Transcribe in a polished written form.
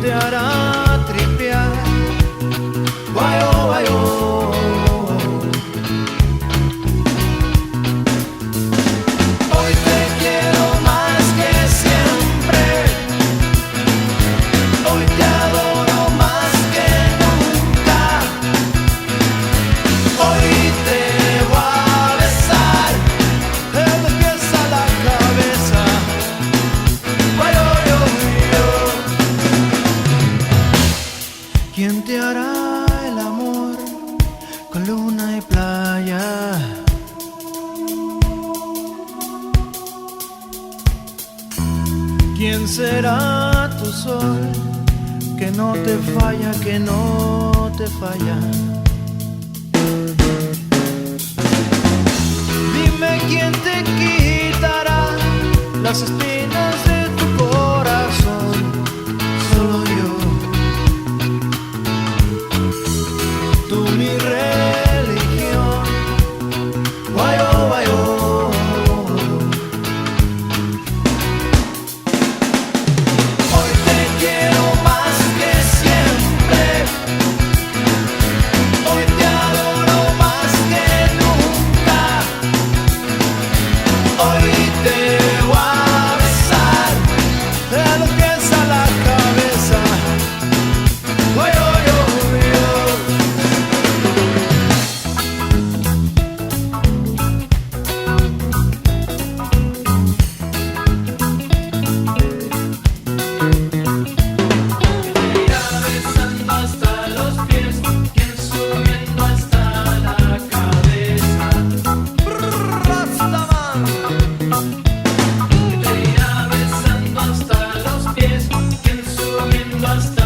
te hará tripear. Guayo, guayo. Hoy te quiero más que siempre. Hoy te adoro más que nunca. Hoy te voy a besar de los pies a la cabeza. Guayo, yo, yo. ¿Quién te hará el amor con luna y playa? ¿Quién será tu sol que no te falla, que no te falla? Dime quién te quitará las espinas de tu corazón. Solo yo. Tú mi religión. Guayo, guayo. Hoy te quiero más que siempre. Hoy te adoro más que nunca. Hoy te voy a besar de los pies a la cabeza. Guayo, yo, yo. Irá besando hasta los pies, quien subiendo hasta la cabeza. Rastaman. Te irá besando hasta los pies, quien subiendo hasta